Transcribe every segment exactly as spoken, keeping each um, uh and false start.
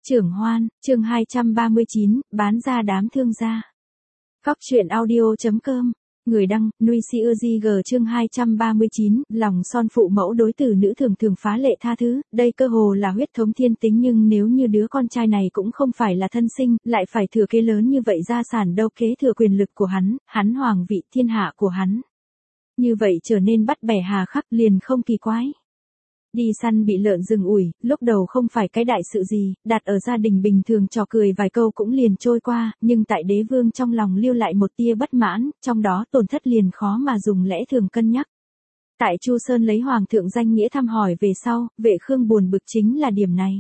Trưởng Hoan, chương hai trăm ba mươi chín, bán ra đám thương gia. Góc truyện audio.com, người đăng, Nuôi Si Ưa Di G chương hai trăm ba mươi chín, lòng son phụ mẫu đối tử nữ thường thường phá lệ tha thứ, đây cơ hồ là huyết thống thiên tính nhưng nếu như đứa con trai này cũng không phải là thân sinh, lại phải thừa kế lớn như vậy gia sản đâu kế thừa quyền lực của hắn, hắn hoàng vị thiên hạ của hắn. Như vậy trở nên bắt bẻ hà khắc liền không kỳ quái. Đi săn bị lợn rừng ủi, lúc đầu không phải cái đại sự gì, đặt ở gia đình bình thường trò cười vài câu cũng liền trôi qua, nhưng tại đế vương trong lòng lưu lại một tia bất mãn, trong đó tổn thất liền khó mà dùng lẽ thường cân nhắc. Tại Chu Sơn lấy hoàng thượng danh nghĩa thăm hỏi về sau, Vệ Khương buồn bực chính là điểm này.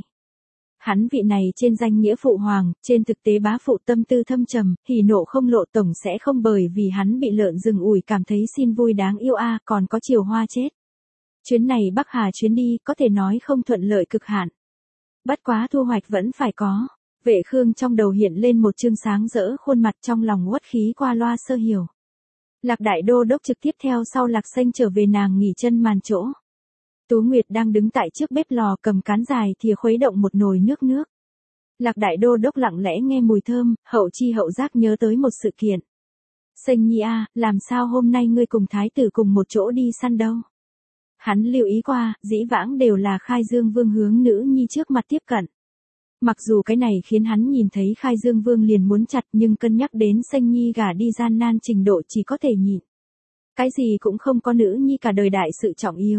Hắn vị này trên danh nghĩa phụ hoàng, trên thực tế bá phụ tâm tư thâm trầm, hỉ nộ không lộ tổng sẽ không bởi vì hắn bị lợn rừng ủi cảm thấy xin vui đáng yêu a, còn có chiều hoa chết. Chuyến này Bắc Hà chuyến đi có thể nói không thuận lợi cực hạn. Bất quá thu hoạch vẫn phải có. Vệ Khương trong đầu hiện lên một chương sáng rỡ khuôn mặt trong lòng uất khí qua loa sơ hiểu. Lạc Đại Đô đốc trực tiếp theo sau Lạc Xanh trở về nàng nghỉ chân màn chỗ. Tú Nguyệt đang đứng tại trước bếp lò cầm cán dài thìa khuấy động một nồi nước nước. Lạc Đại Đô đốc lặng lẽ nghe mùi thơm, hậu chi hậu giác nhớ tới một sự kiện. Xanh nhi a, làm sao hôm nay ngươi cùng thái tử cùng một chỗ đi săn đâu? Hắn lưu ý qua, dĩ vãng đều là Khai Dương Vương hướng nữ nhi trước mặt tiếp cận. Mặc dù cái này khiến hắn nhìn thấy Khai Dương Vương liền muốn chặt nhưng cân nhắc đến Xanh nhi gả đi gian nan trình độ chỉ có thể nhịn. Cái gì cũng không có nữ nhi cả đời đại sự trọng yếu.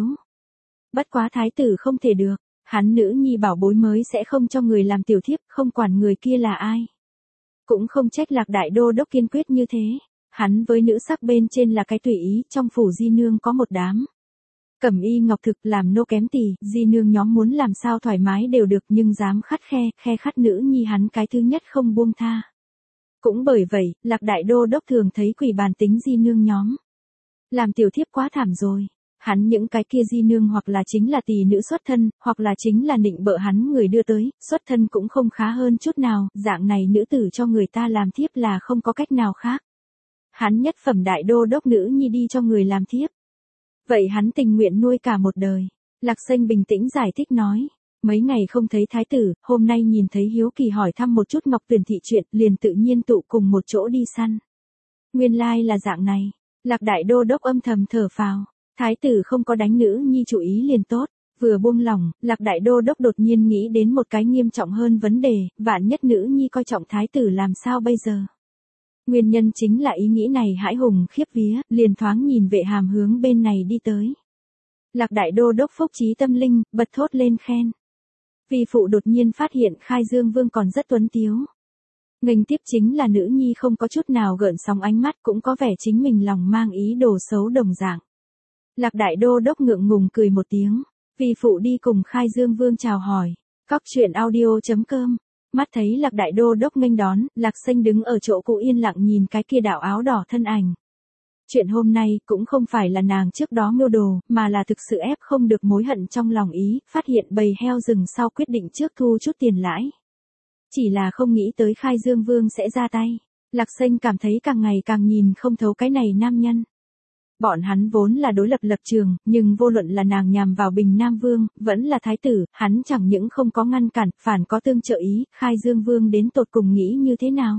Bất quá thái tử không thể được, hắn nữ nhi bảo bối mới sẽ không cho người làm tiểu thiếp, không quản người kia là ai. Cũng không trách Lạc Đại Đô đốc kiên quyết như thế, hắn với nữ sắc bên trên là cái tùy ý, trong phủ di nương có một đám. Cẩm y ngọc thực làm nô kém tỳ, di nương nhóm muốn làm sao thoải mái đều được nhưng dám khắt khe, khe khắt nữ nhi hắn cái thứ nhất không buông tha. Cũng bởi vậy, Lạc Đại Đô đốc thường thấy quỷ bàn tính di nương nhóm. Làm tiểu thiếp quá thảm rồi. Hắn những cái kia di nương hoặc là chính là tỳ nữ xuất thân, hoặc là chính là nịnh bợ hắn người đưa tới, xuất thân cũng không khá hơn chút nào, dạng này nữ tử cho người ta làm thiếp là không có cách nào khác. Hắn nhất phẩm đại đô đốc nữ nhi đi cho người làm thiếp. Vậy hắn tình nguyện nuôi cả một đời. Lạc Xanh bình tĩnh giải thích nói. Mấy ngày không thấy thái tử, hôm nay nhìn thấy hiếu kỳ hỏi thăm một chút Ngọc Tuyền thị chuyện, liền tự nhiên tụ cùng một chỗ đi săn. Nguyên lai là dạng này. Lạc Đại Đô đốc âm thầm thở phào. Thái tử không có đánh nữ nhi chủ ý liền tốt. Vừa buông lỏng, Lạc Đại Đô đốc đột nhiên nghĩ đến một cái nghiêm trọng hơn vấn đề, vạn nhất nữ nhi coi trọng thái tử làm sao bây giờ. Nguyên nhân chính là ý nghĩ này hãi hùng khiếp vía, liền thoáng nhìn Vệ Hàm hướng bên này đi tới. Lạc Đại Đô đốc phúc trí tâm linh, bật thốt lên khen. Vi phụ đột nhiên phát hiện Khai Dương Vương còn rất tuấn tiếu. Nghênh tiếp chính là nữ nhi không có chút nào gợn sóng ánh mắt cũng có vẻ chính mình lòng mang ý đồ xấu đồng dạng. Lạc Đại Đô đốc ngượng ngùng cười một tiếng. Vi phụ đi cùng Khai Dương Vương chào hỏi. Góc truyện audio.com. Mắt thấy Lạc Đại Đô đốc nghênh đón, Lạc Xanh đứng ở chỗ cũ yên lặng nhìn cái kia đạo áo đỏ thân ảnh. Chuyện hôm nay cũng không phải là nàng trước đó mưu đồ, mà là thực sự ép không được mối hận trong lòng ý, phát hiện bầy heo rừng sau quyết định trước thu chút tiền lãi. Chỉ là không nghĩ tới Khai Dương Vương sẽ ra tay. Lạc Xanh cảm thấy càng ngày càng nhìn không thấu cái này nam nhân. Bọn hắn vốn là đối lập lập trường, nhưng vô luận là nàng nhằm vào Bình Nam Vương, vẫn là thái tử, hắn chẳng những không có ngăn cản, phản có tương trợ ý, Khai Dương Vương đến tột cùng nghĩ như thế nào?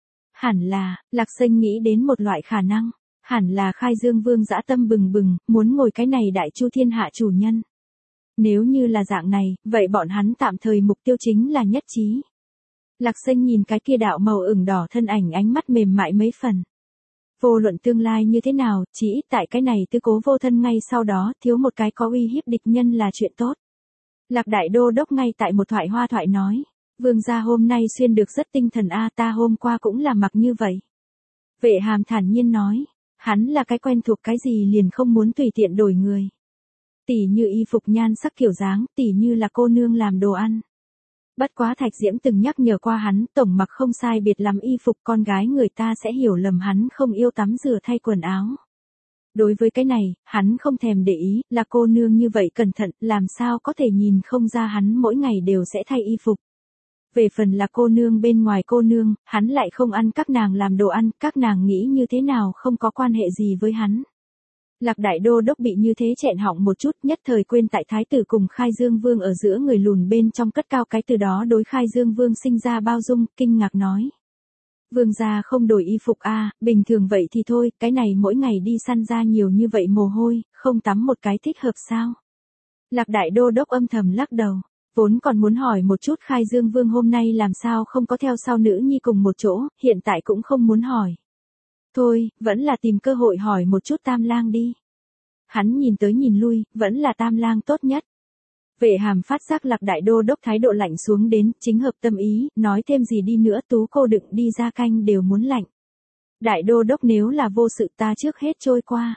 Hẳn là, Lạc Xanh nghĩ đến một loại khả năng, hẳn là Khai Dương Vương dã tâm bừng bừng, muốn ngồi cái này đại chu thiên hạ chủ nhân. Nếu như là dạng này, vậy bọn hắn tạm thời mục tiêu chính là nhất trí. Lạc Xanh nhìn cái kia đạo màu ửng đỏ thân ảnh ánh mắt mềm mại mấy phần. Vô luận tương lai như thế nào, chỉ ít tại cái này tư cố vô thân ngay sau đó, thiếu một cái có uy hiếp địch nhân là chuyện tốt. Lạc Đại Đô đốc ngay tại một thoại hoa thoại nói, vương gia hôm nay xuyên được rất tinh thần a, ta hôm qua cũng là mặc như vậy. Vệ Hàm thản nhiên nói, hắn là cái quen thuộc cái gì liền không muốn tùy tiện đổi người. Tỉ như y phục nhan sắc kiểu dáng, tỉ như là cô nương làm đồ ăn. Bất quá Thạch Diễm từng nhắc nhở qua hắn, tổng mặc không sai biệt lắm y phục con gái người ta sẽ hiểu lầm hắn không yêu tắm rửa thay quần áo. Đối với cái này, hắn không thèm để ý, là cô nương như vậy cẩn thận, làm sao có thể nhìn không ra hắn mỗi ngày đều sẽ thay y phục. Về phần là cô nương bên ngoài cô nương, hắn lại không ăn các nàng làm đồ ăn, các nàng nghĩ như thế nào không có quan hệ gì với hắn. Lạc Đại Đô Đốc bị như thế chẹn họng một chút, nhất thời quên tại thái tử cùng Khai Dương Vương ở giữa người lùn bên trong cất cao cái từ đó đối Khai Dương Vương sinh ra bao dung, kinh ngạc nói. Vương gia không đổi y phục a, à, bình thường vậy thì thôi, cái này mỗi ngày đi săn ra nhiều như vậy mồ hôi, không tắm một cái thích hợp sao? Lạc Đại Đô Đốc âm thầm lắc đầu, vốn còn muốn hỏi một chút Khai Dương Vương hôm nay làm sao không có theo sau nữ nhi cùng một chỗ, hiện tại cũng không muốn hỏi. Thôi, vẫn là tìm cơ hội hỏi một chút Tam Lang đi. Hắn nhìn tới nhìn lui, vẫn là Tam Lang tốt nhất. Vệ Hàm phát giác Lạc Đại Đô Đốc thái độ lạnh xuống đến, chính hợp tâm ý, nói thêm gì đi nữa Tú cô đựng đi ra canh đều muốn lạnh. Đại Đô Đốc nếu là vô sự ta trước hết trôi qua.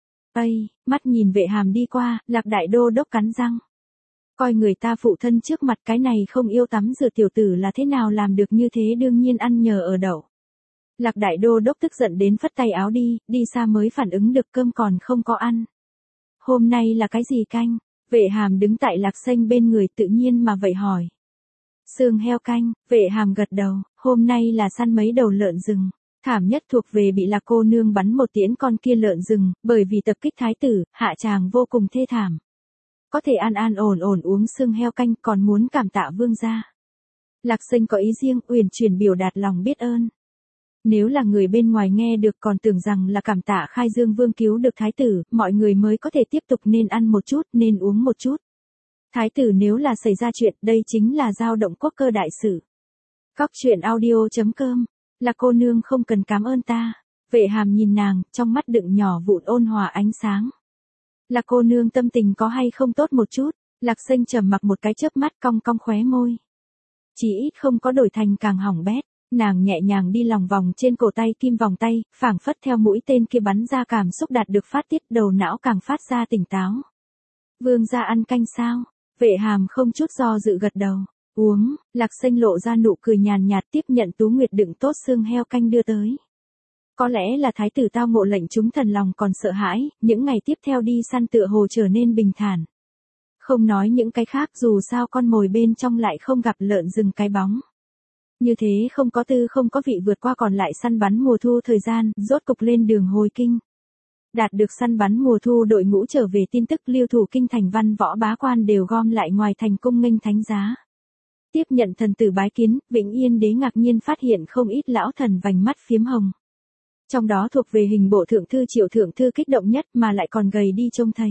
Ây, mắt nhìn Vệ Hàm đi qua, Lạc Đại Đô Đốc cắn răng. Coi người ta phụ thân trước mặt cái này không yêu tắm rửa tiểu tử là thế nào làm được như thế đương nhiên ăn nhờ ở đậu. Lạc Đại Đô Đốc tức giận đến phất tay áo đi, đi xa mới phản ứng được cơm còn không có ăn. Hôm nay là cái gì canh? Vệ Hàm đứng tại Lạc Xanh bên người tự nhiên mà vậy hỏi. Xương heo canh, Vệ Hàm gật đầu, hôm nay là săn mấy đầu lợn rừng. Thảm nhất thuộc về bị Lạc cô nương bắn một tiễn con kia lợn rừng, bởi vì tập kích thái tử, hạ tràng vô cùng thê thảm. Có thể an an ổn ổn uống xương heo canh còn muốn cảm tạ vương gia. Lạc Xanh có ý riêng uyển chuyển biểu đạt lòng biết ơn. Nếu là người bên ngoài nghe được còn tưởng rằng là cảm tạ Khai Dương Vương cứu được thái tử, mọi người mới có thể tiếp tục nên ăn một chút, nên uống một chút. Thái tử nếu là xảy ra chuyện, đây chính là dao động quốc cơ đại sự. Cóc truyện audio chấm com, là cô nương không cần cảm ơn ta. Vệ Hàm nhìn nàng, trong mắt đựng nhỏ vụn ôn hòa ánh sáng. Là cô nương tâm tình có hay không tốt một chút, Lạc Xanh trầm mặc một cái chớp mắt cong cong khóe môi. Chỉ ít không có đổi thành càng hỏng bét. Nàng nhẹ nhàng đi lòng vòng trên cổ tay kim vòng tay, phảng phất theo mũi tên kia bắn ra cảm xúc đạt được phát tiết đầu não càng phát ra tỉnh táo. Vương gia ăn canh sao? Vệ Hàm không chút do dự gật đầu. Uống, Lạc Xanh lộ ra nụ cười nhàn nhạt tiếp nhận Tú Nguyệt đựng tốt xương heo canh đưa tới. Có lẽ là thái tử tao ngộ lệnh chúng thần lòng còn sợ hãi, những ngày tiếp theo đi săn tựa hồ trở nên bình thản. Không nói những cái khác dù sao con mồi bên trong lại không gặp lợn rừng cái bóng. Như thế không có tư không có vị vượt qua còn lại săn bắn mùa thu thời gian, rốt cục lên đường hồi kinh. Đạt được săn bắn mùa thu đội ngũ trở về tin tức lưu thủ kinh thành văn võ bá quan đều gom lại ngoài thành cung nghênh thánh giá. Tiếp nhận thần tử bái kiến, Vĩnh Yên đế ngạc nhiên phát hiện không ít lão thần vành mắt phiếm hồng. Trong đó thuộc về hình bộ thượng thư Triệu thượng thư kích động nhất mà lại còn gầy đi trông thấy.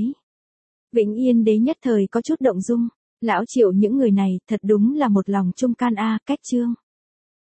Vĩnh Yên đế nhất thời có chút động dung, lão Triệu những người này thật đúng là một lòng trung can a, cách trương.